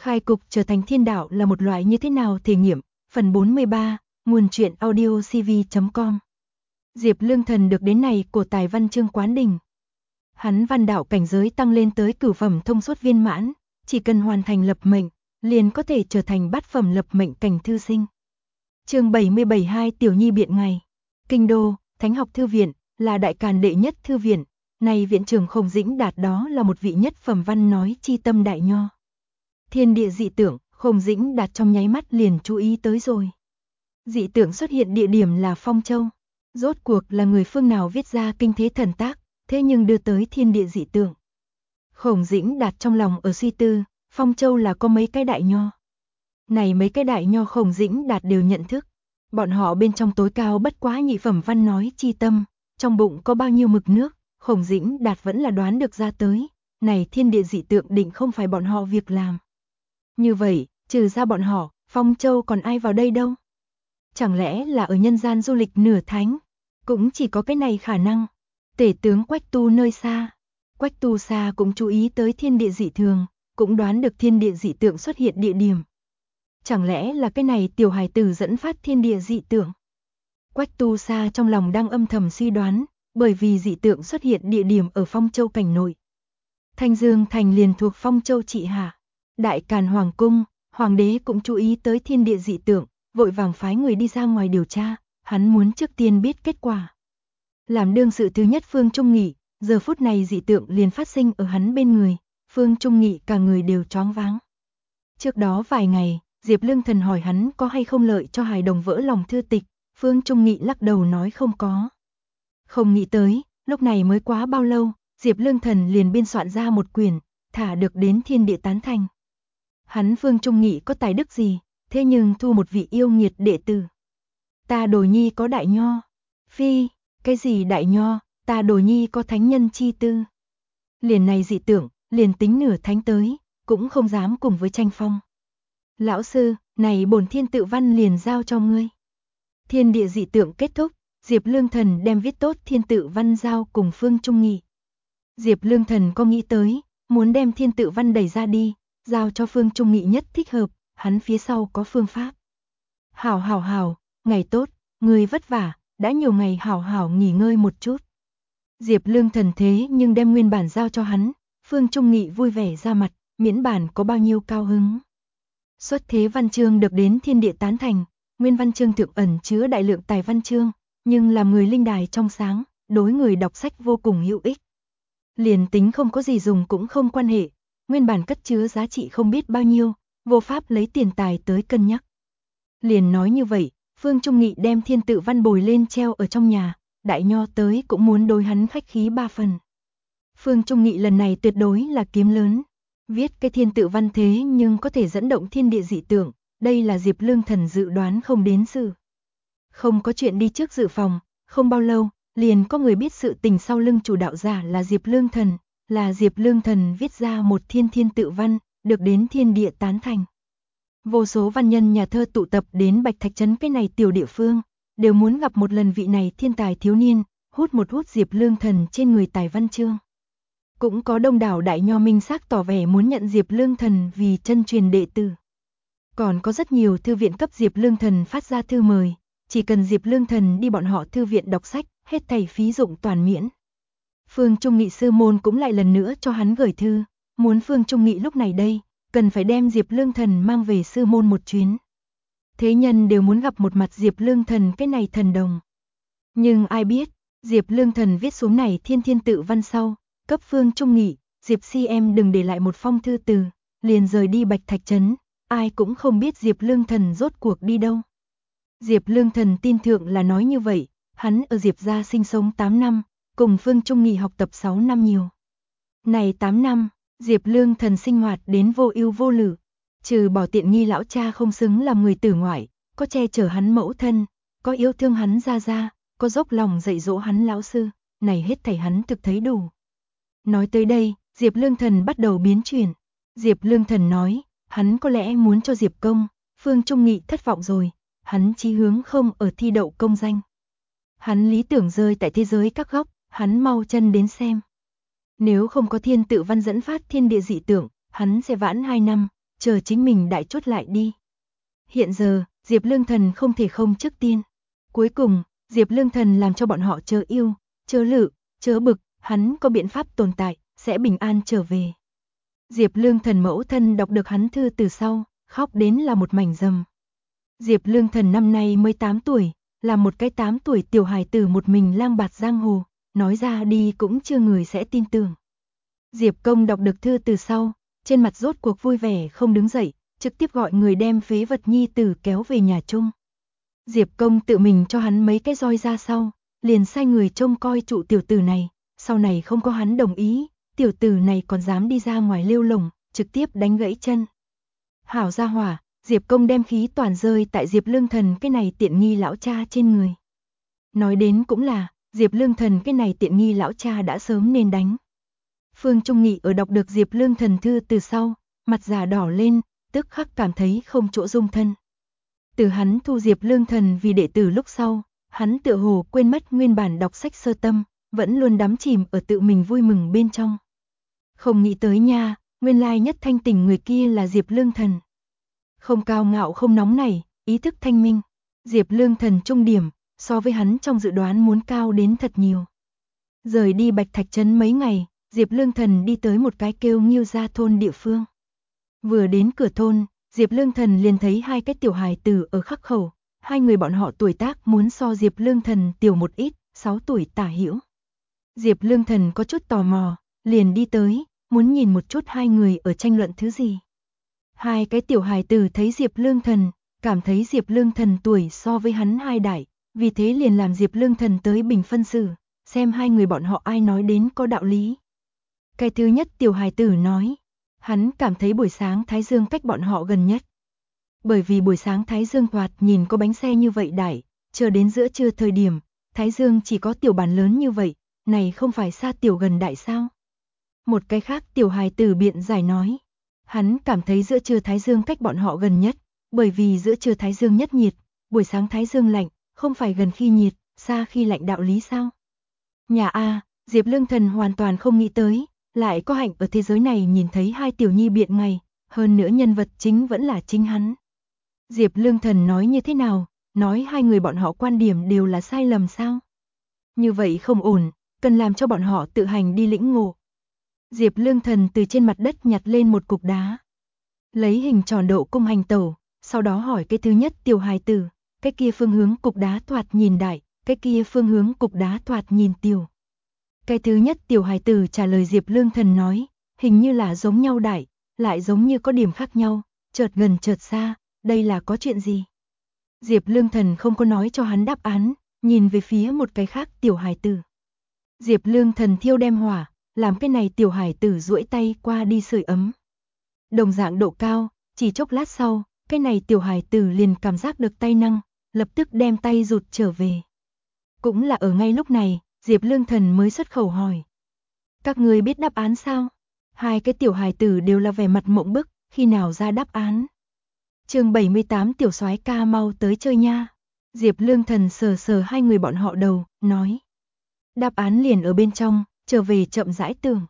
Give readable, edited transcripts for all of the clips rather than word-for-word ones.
Khai cục trở thành thiên đạo là một loại như thế nào thể nghiệm, phần 43, nguồn truyện audio cv.com. Diệp Lương Thần được đến này của tài văn chương Quán Đình. Hắn văn đạo cảnh giới tăng lên tới cửu phẩm thông suốt viên mãn, chỉ cần hoàn thành lập mệnh, liền có thể trở thành bát phẩm lập mệnh cảnh thư sinh. Chương 77 2 Tiểu Nhi biện ngày. Kinh đô, Thánh học thư viện, là đại càn đệ nhất thư viện, này viện trưởng Khổng Dĩnh Đạt đó là một vị nhất phẩm văn nói chi tâm đại nho. Thiên địa dị tượng, Khổng Dĩnh Đạt trong nháy mắt liền chú ý tới rồi. Dị tượng xuất hiện địa điểm là Phong Châu. Rốt cuộc là người phương nào viết ra kinh thế thần tác, thế nhưng đưa tới thiên địa dị tượng. Khổng Dĩnh Đạt trong lòng ở suy tư, Phong Châu là có mấy cái đại nho. Này mấy cái đại nho Khổng Dĩnh Đạt đều nhận thức. Bọn họ bên trong tối cao bất quá nhị phẩm văn nói chi tâm, trong bụng có bao nhiêu mực nước, Khổng Dĩnh Đạt vẫn là đoán được ra tới. Này thiên địa dị tượng định không phải bọn họ việc làm. Như vậy, trừ ra bọn họ, Phong Châu còn ai vào đây đâu? Chẳng lẽ là ở nhân gian du lịch nửa thánh? Cũng chỉ có cái này khả năng. Tể tướng Quách Tu nơi xa. Quách Tu xa cũng chú ý tới thiên địa dị thường, cũng đoán được thiên địa dị tượng xuất hiện địa điểm. Chẳng lẽ là cái này tiểu hài tử dẫn phát thiên địa dị tượng? Quách Tu xa trong lòng đang âm thầm suy đoán, bởi vì dị tượng xuất hiện địa điểm ở Phong Châu cảnh nội. Thanh Dương thành liền thuộc Phong Châu trị hạ. Đại Càn Hoàng cung, hoàng đế cũng chú ý tới thiên địa dị tượng, vội vàng phái người đi ra ngoài điều tra, hắn muốn trước tiên biết kết quả. Làm đương sự thứ nhất Phương Trung Nghị, giờ phút này dị tượng liền phát sinh ở hắn bên người, Phương Trung Nghị cả người đều choáng váng. Trước đó vài ngày, Diệp Lương Thần hỏi hắn có hay không lợi cho hài đồng vỡ lòng thư tịch, Phương Trung Nghị lắc đầu nói không có. Không nghĩ tới, lúc này mới quá bao lâu, Diệp Lương Thần liền biên soạn ra một quyển, thả được đến thiên địa tán thành. Hắn Phương Trung Nghị có tài đức gì, thế nhưng thu một vị yêu nghiệt đệ tử. Ta Đồ Nhi có đại nho. Phi, cái gì đại nho, ta Đồ Nhi có thánh nhân chi tư. Liền này dị tưởng, liền tính nửa thánh tới, cũng không dám cùng với tranh phong. Lão sư, này bổn thiên tự văn liền giao cho ngươi. Thiên địa dị tượng kết thúc, Diệp Lương Thần đem viết tốt thiên tự văn giao cùng Phương Trung Nghị. Diệp Lương Thần có nghĩ tới, muốn đem thiên tự văn đẩy ra đi, giao cho Phương Trung Nghị nhất thích hợp, hắn phía sau có phương pháp. Hảo, ngày tốt, người vất vả, đã nhiều ngày hảo nghỉ ngơi một chút. Diệp Lương Thần thế nhưng đem nguyên bản giao cho hắn, Phương Trung Nghị vui vẻ ra mặt, miễn bản có bao nhiêu cao hứng. Xuất thế văn chương được đến thiên địa tán thành, nguyên văn chương thượng ẩn chứa đại lượng tài văn chương, nhưng làm người linh đài trong sáng, đối người đọc sách vô cùng hữu ích. Liền tính không có gì dùng cũng không quan hệ, nguyên bản cất chứa giá trị không biết bao nhiêu, vô pháp lấy tiền tài tới cân nhắc. Liền nói như vậy, Phương Trung Nghị đem thiên tự văn bồi lên treo ở trong nhà, đại nho tới cũng muốn đối hắn khách khí 3 phần. Phương Trung Nghị lần này tuyệt đối là kiếm lớn, viết cái thiên tự văn thế nhưng có thể dẫn động thiên địa dị tượng, đây là Diệp Lương Thần dự đoán không đến sự. Không có chuyện đi trước dự phòng, không bao lâu, liền có người biết sự tình sau lưng chủ đạo giả là Diệp Lương Thần, là Diệp Lương Thần viết ra một thiên tự văn, được đến thiên địa tán thành. Vô số văn nhân nhà thơ tụ tập đến Bạch Thạch Trấn cái này tiểu địa phương, đều muốn gặp một lần vị này thiên tài thiếu niên, hút Diệp Lương Thần trên người tài văn chương. Cũng có đông đảo đại nho minh xác tỏ vẻ muốn nhận Diệp Lương Thần vì chân truyền đệ tử. Còn có rất nhiều thư viện cấp Diệp Lương Thần phát ra thư mời, chỉ cần Diệp Lương Thần đi bọn họ thư viện đọc sách, hết thảy phí dụng toàn miễn. Phương Trung Nghị sư môn cũng lại lần nữa cho hắn gửi thư, muốn Phương Trung Nghị lúc này đây, cần phải đem Diệp Lương Thần mang về sư môn một chuyến. Thế nhân đều muốn gặp một mặt Diệp Lương Thần cái này thần đồng. Nhưng ai biết, Diệp Lương Thần viết xuống này thiên tự văn sau, cấp Phương Trung Nghị, Diệp si em đừng để lại một phong thư từ, liền rời đi Bạch Thạch Trấn, ai cũng không biết Diệp Lương Thần rốt cuộc đi đâu. Diệp Lương Thần tin thượng là nói như vậy, hắn ở Diệp gia sinh sống 8 năm, cùng Phương Trung Nghị học tập 6 năm nhiều. Này 8 năm, Diệp Lương Thần sinh hoạt đến vô ưu vô lự, trừ bỏ tiện nghi lão cha không xứng làm người tử ngoại, có che chở hắn mẫu thân, có yêu thương hắn gia, có dốc lòng dạy dỗ hắn lão sư, này hết thảy hắn thực thấy đủ. Nói tới đây, Diệp Lương Thần bắt đầu biến chuyển. Diệp Lương Thần nói, hắn có lẽ muốn cho Diệp Công, Phương Trung Nghị thất vọng rồi, hắn chí hướng không ở thi đậu công danh. Hắn lý tưởng rơi tại thế giới các góc, hắn mau chân đến xem. Nếu không có thiên tự văn dẫn phát thiên địa dị tượng, hắn sẽ vãn 2 năm, chờ chính mình đại chốt lại đi. Hiện giờ, Diệp Lương Thần không thể không trước tiên. Cuối cùng, Diệp Lương Thần làm cho bọn họ chớ yêu, chớ lự, chớ bực, hắn có biện pháp tồn tại, sẽ bình an trở về. Diệp Lương Thần mẫu thân đọc được hắn thư từ sau, khóc đến là một mảnh rầm. Diệp Lương Thần năm nay mới 8 tuổi, là một cái 8 tuổi tiểu hài tử một mình lang bạt giang hồ, nói ra đi cũng chưa người sẽ tin tưởng. Diệp Công đọc được thư từ sau, trên mặt rốt cuộc vui vẻ không đứng dậy, trực tiếp gọi người đem phế vật nhi tử kéo về nhà chung. Diệp Công tự mình cho hắn mấy cái roi ra sau, liền sai người trông coi trụ tiểu tử này, sau này không có hắn đồng ý, tiểu tử này còn dám đi ra ngoài lêu lồng, trực tiếp đánh gãy chân. Hảo gia hỏa, Diệp Công đem khí toàn rơi tại Diệp Lương Thần cái này tiện nghi lão cha trên người. Nói đến cũng là, Diệp Lương Thần cái này tiện nghi lão cha đã sớm nên đánh. Phương Trung Nghị ở đọc được Diệp Lương Thần thư từ sau, mặt già đỏ lên, tức khắc cảm thấy không chỗ dung thân. Từ hắn thu Diệp Lương Thần vì đệ tử lúc sau, hắn tựa hồ quên mất nguyên bản đọc sách sơ tâm, vẫn luôn đắm chìm ở tự mình vui mừng bên trong. Không nghĩ tới nha, nguyên lai nhất thanh tỉnh người kia là Diệp Lương Thần. Không cao ngạo không nóng nảy, ý thức thanh minh. Diệp Lương Thần trung điểm, so với hắn trong dự đoán muốn cao đến thật nhiều. Rời đi Bạch Thạch Trấn mấy ngày, Diệp Lương Thần đi tới một cái kêu Nghiêu Gia thôn địa phương. Vừa đến cửa thôn, Diệp Lương Thần liền thấy hai cái tiểu hài tử ở khắc khẩu, hai người bọn họ tuổi tác muốn so Diệp Lương Thần tiểu một ít, 6 tuổi tả hữu. Diệp Lương Thần có chút tò mò, liền đi tới, muốn nhìn một chút hai người ở tranh luận thứ gì. Hai cái tiểu hài tử thấy Diệp Lương Thần, cảm thấy Diệp Lương Thần tuổi so với hắn hai đại, vì thế liền làm Diệp Lương Thần tới bình phân xử, xem hai người bọn họ ai nói đến có đạo lý. Cái thứ nhất tiểu hài tử nói, hắn cảm thấy buổi sáng Thái Dương cách bọn họ gần nhất. Bởi vì buổi sáng Thái Dương thoạt nhìn có bánh xe như vậy đại, chờ đến giữa trưa thời điểm, Thái Dương chỉ có tiểu bản lớn như vậy, này không phải xa tiểu gần đại sao? Một cái khác tiểu hài tử biện giải nói, hắn cảm thấy giữa trưa Thái Dương cách bọn họ gần nhất, bởi vì giữa trưa Thái Dương nhất nhiệt, buổi sáng Thái Dương lạnh, không phải gần khi nhiệt, xa khi lạnh đạo lý sao? Nhà A, Diệp Lương Thần hoàn toàn không nghĩ tới, lại có hạnh ở thế giới này nhìn thấy hai tiểu nhi biện ngày, hơn nữa nhân vật chính vẫn là chính hắn. Diệp Lương Thần nói như thế nào, nói hai người bọn họ quan điểm đều là sai lầm sao? Như vậy không ổn, cần làm cho bọn họ tự hành đi lĩnh ngộ. Diệp Lương Thần từ trên mặt đất nhặt lên một cục đá, lấy hình tròn độ cung hành tẩu, sau đó hỏi cái thứ nhất tiểu hài tử, cái kia phương hướng cục đá thoạt nhìn đại, cái kia phương hướng cục đá thoạt nhìn tiểu. Cái thứ nhất tiểu hài tử trả lời Diệp Lương Thần nói, hình như là giống nhau đại, lại giống như có điểm khác nhau, chợt gần chợt xa, đây là có chuyện gì? Diệp Lương Thần không có nói cho hắn đáp án, nhìn về phía một cái khác tiểu hài tử. Diệp Lương Thần thiêu đem hỏa, làm cái này tiểu hài tử duỗi tay qua đi sưởi ấm. Đồng dạng độ cao, chỉ chốc lát sau, cái này tiểu hài tử liền cảm giác được tay năng, lập tức đem tay rụt trở về. Cũng là ở ngay lúc này, Diệp Lương Thần mới xuất khẩu hỏi. Các người biết đáp án sao? Hai cái tiểu hài tử đều là vẻ mặt mộng bức, khi nào ra đáp án? Chương 78 tiểu soái ca mau tới chơi nha. Diệp Lương Thần sờ sờ hai người bọn họ đầu, nói. Đáp án liền ở bên trong, trở về chậm rãi tưởng.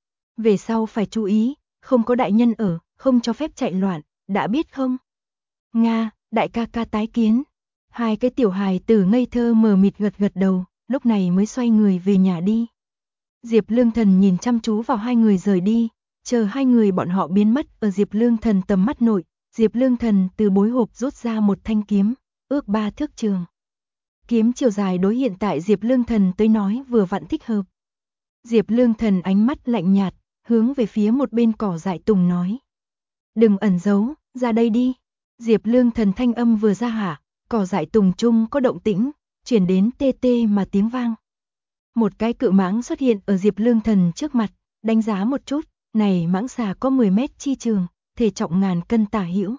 Về sau phải chú ý, không có đại nhân ở, không cho phép chạy loạn, đã biết không? Nga, đại ca ca tái kiến. Hai cái tiểu hài tử ngây thơ mờ mịt gật gật đầu, lúc này mới xoay người về nhà đi. Diệp Lương Thần nhìn chăm chú vào hai người rời đi, chờ hai người bọn họ biến mất ở Diệp Lương Thần tầm mắt nội, Diệp Lương Thần từ bối hộp rút ra một thanh kiếm, ước 3 thước trường. Kiếm chiều dài đối hiện tại Diệp Lương Thần tới nói vừa vặn thích hợp. Diệp Lương Thần ánh mắt lạnh nhạt, hướng về phía một bên cỏ dại tùng nói. Đừng ẩn giấu, ra đây đi. Diệp Lương Thần thanh âm vừa ra hạ, cỏ dại tùng chung có động tĩnh, chuyển đến tê tê mà tiếng vang. Một cái cự mãng xuất hiện ở Diệp Lương Thần trước mặt, đánh giá một chút, này mãng xà có 10 mét chi trường, thể trọng ngàn cân tả hữu.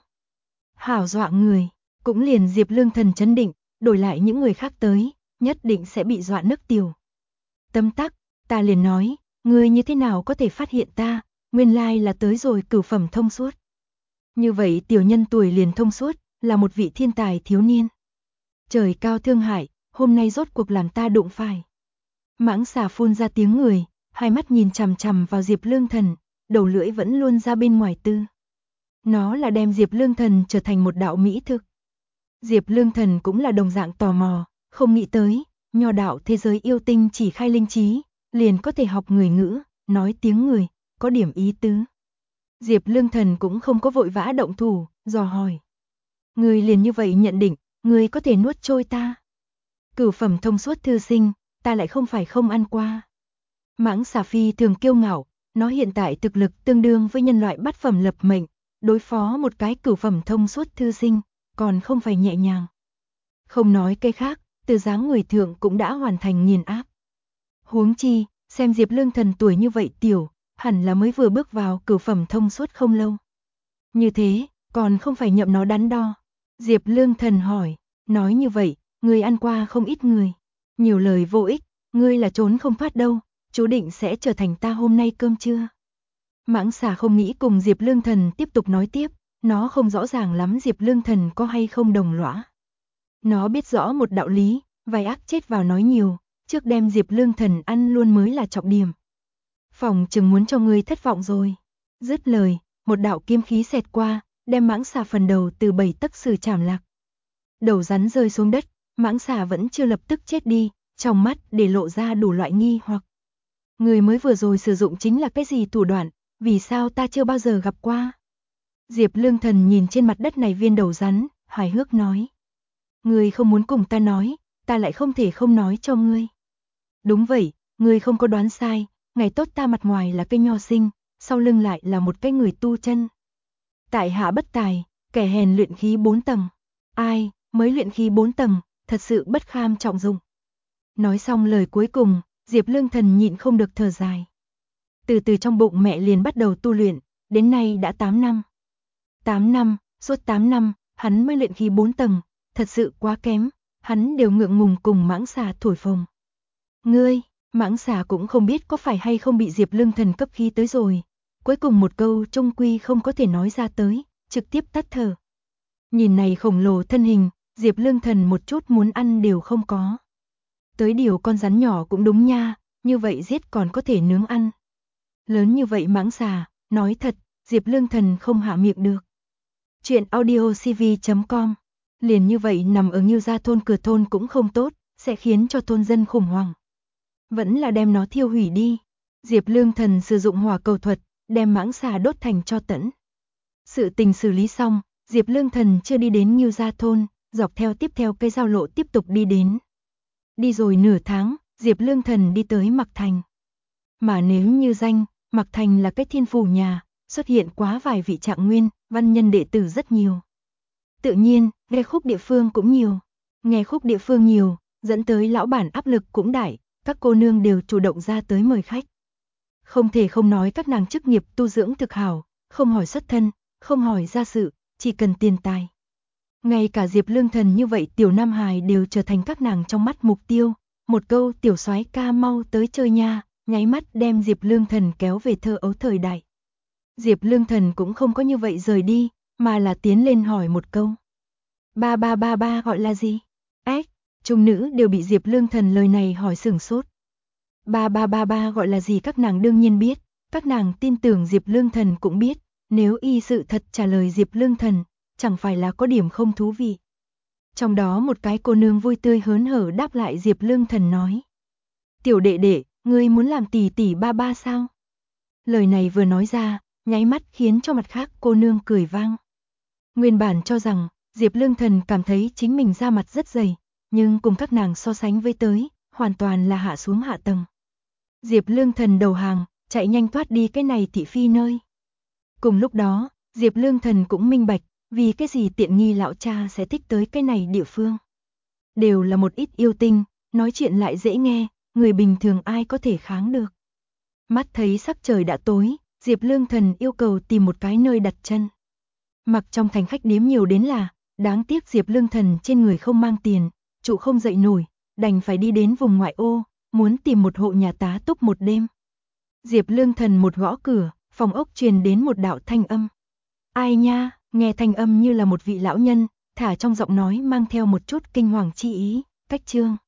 Hảo dọa người, cũng liền Diệp Lương Thần chấn định, đổi lại những người khác tới, nhất định sẽ bị dọa nước tiểu. Tâm tắc, ta liền nói, ngươi như thế nào có thể phát hiện ta, nguyên lai là tới rồi cửu phẩm thông suốt. Như vậy tiểu nhân tuổi liền thông suốt, là một vị thiên tài thiếu niên. Trời cao thương hại, hôm nay rốt cuộc làm ta đụng phải. Mãng xà phun ra tiếng người, hai mắt nhìn chằm chằm vào Diệp Lương Thần, đầu lưỡi vẫn luôn ra bên ngoài tư. Nó là đem Diệp Lương Thần trở thành một đạo mỹ thực. Diệp Lương Thần cũng là đồng dạng tò mò, không nghĩ tới, nho đạo thế giới yêu tinh chỉ khai linh trí, liền có thể học người ngữ, nói tiếng người, có điểm ý tứ. Diệp Lương Thần cũng không có vội vã động thủ, dò hỏi. Người liền như vậy nhận định, người có thể nuốt trôi ta. Cửu phẩm thông suốt thư sinh, ta lại không phải không ăn qua. Mãng xà phi thường kiêu ngạo, nó hiện tại thực lực tương đương với nhân loại bát phẩm lập mệnh, đối phó một cái cửu phẩm thông suốt thư sinh, còn không phải nhẹ nhàng. Không nói cái khác, từ dáng người thượng cũng đã hoàn thành nghiền áp. Huống chi, xem Diệp Lương Thần tuổi như vậy tiểu, hẳn là mới vừa bước vào cửu phẩm thông suốt không lâu. Như thế, còn không phải nhậm nó đắn đo. Diệp Lương Thần hỏi, nói như vậy, ngươi ăn qua không ít người. Nhiều lời vô ích, ngươi là trốn không thoát đâu, chú định sẽ trở thành ta hôm nay cơm trưa. Mãng xà không nghĩ cùng Diệp Lương Thần tiếp tục nói tiếp, nó không rõ ràng lắm Diệp Lương Thần có hay không đồng lõa. Nó biết rõ một đạo lý, vài ác chết vào nói nhiều, trước đem Diệp Lương Thần ăn luôn mới là trọng điểm. Phòng chừng muốn cho ngươi thất vọng rồi. Dứt lời, một đạo kiếm khí xẹt qua, đem mãng xà phần đầu từ 7 tấc xử chảm lạc. Đầu rắn rơi xuống đất, mãng xà vẫn chưa lập tức chết đi, trong mắt để lộ ra đủ loại nghi hoặc. Người mới vừa rồi sử dụng chính là cái gì thủ đoạn, vì sao ta chưa bao giờ gặp qua? Diệp Lương Thần nhìn trên mặt đất này viên đầu rắn, hài hước nói. Ngươi không muốn cùng ta nói, ta lại không thể không nói cho ngươi. Đúng vậy, ngươi không có đoán sai, ngày tốt ta mặt ngoài là cây nho sinh, sau lưng lại là một cái người tu chân. Tại hạ bất tài, kẻ hèn luyện khí 4 tầng. Ai, mới luyện khí 4 tầng, thật sự bất kham trọng dụng. Nói xong lời cuối cùng, Diệp Lương Thần nhịn không được thở dài. Từ trong bụng mẹ liền bắt đầu tu luyện, đến nay đã 8 năm. 8 năm, suốt 8 năm, hắn mới luyện khí 4 tầng, thật sự quá kém, hắn đều ngượng ngùng cùng mãng xà thổi phồng. Ngươi, mãng xà cũng không biết có phải hay không bị Diệp Lương Thần cấp khí tới rồi. Cuối cùng một câu trung quy không có thể nói ra tới, trực tiếp tắt thở. Nhìn này khổng lồ thân hình, Diệp Lương Thần một chút muốn ăn đều không có. Tới điều con rắn nhỏ cũng đúng nha, như vậy giết còn có thể nướng ăn. Lớn như vậy mãng xà, nói thật, Diệp Lương Thần không hạ miệng được. Chuyện audiocv.com. Liền như vậy nằm ở Ngưu Gia thôn cửa thôn cũng không tốt, sẽ khiến cho thôn dân khủng hoảng. Vẫn là đem nó thiêu hủy đi. Diệp Lương Thần sử dụng hỏa cầu thuật, đem mãng xà đốt thành tro tẫn. Sự tình xử lý xong, Diệp Lương Thần chưa đi đến Ngưu Gia thôn, dọc theo tiếp theo cây giao lộ tiếp tục đi đến. Đi rồi nửa tháng, Diệp Lương Thần đi tới Mạc Thành. Mà nếu như danh, Mạc Thành là cái thiên phủ nhà, xuất hiện quá vài vị trạng nguyên, văn nhân đệ tử rất nhiều. Tự nhiên, nghe khúc địa phương cũng nhiều. Nghe khúc địa phương nhiều, dẫn tới lão bản áp lực cũng đại, các cô nương đều chủ động ra tới mời khách. Không thể không nói các nàng chức nghiệp tu dưỡng thực hảo, không hỏi xuất thân, không hỏi gia sự, chỉ cần tiền tài. Ngay cả Diệp Lương Thần như vậy tiểu nam hài đều trở thành các nàng trong mắt mục tiêu, một câu tiểu soái ca mau tới chơi nha, nháy mắt đem Diệp Lương Thần kéo về thơ ấu thời đại. Diệp Lương Thần cũng không có như vậy rời đi, mà là tiến lên hỏi một câu. Ba gọi là gì? Ếch, trung nữ đều bị Diệp Lương Thần lời này hỏi sửng sốt. Ba gọi là gì các nàng đương nhiên biết, các nàng tin tưởng Diệp Lương Thần cũng biết, nếu y sự thật trả lời Diệp Lương Thần, chẳng phải là có điểm không thú vị. Trong đó một cái cô nương vui tươi hớn hở đáp lại Diệp Lương Thần nói. Tiểu đệ đệ, ngươi muốn làm tỷ tỷ ba sao? Lời này vừa nói ra, nháy mắt khiến cho mặt khác cô nương cười vang. Nguyên bản cho rằng, Diệp Lương Thần cảm thấy chính mình da mặt rất dày, nhưng cùng các nàng so sánh với tới, hoàn toàn là hạ xuống hạ tầng. Diệp Lương Thần đầu hàng, chạy nhanh thoát đi cái này thị phi nơi. Cùng lúc đó, Diệp Lương Thần cũng minh bạch, vì cái gì tiện nghi lão cha sẽ thích tới cái này địa phương. Đều là một ít yêu tinh, nói chuyện lại dễ nghe, người bình thường ai có thể kháng được. Mắt thấy sắc trời đã tối, Diệp Lương Thần yêu cầu tìm một cái nơi đặt chân. Mặc trong thành khách điếm nhiều đến là, đáng tiếc Diệp Lương Thần trên người không mang tiền, trụ không dậy nổi, đành phải đi đến vùng ngoại ô, muốn tìm một hộ nhà tá túc một đêm. Diệp Lương Thần một gõ cửa, phòng ốc truyền đến một đạo thanh âm. Ai nha, nghe thanh âm như là một vị lão nhân, thả trong giọng nói mang theo một chút kinh hoàng chi ý, cách chương.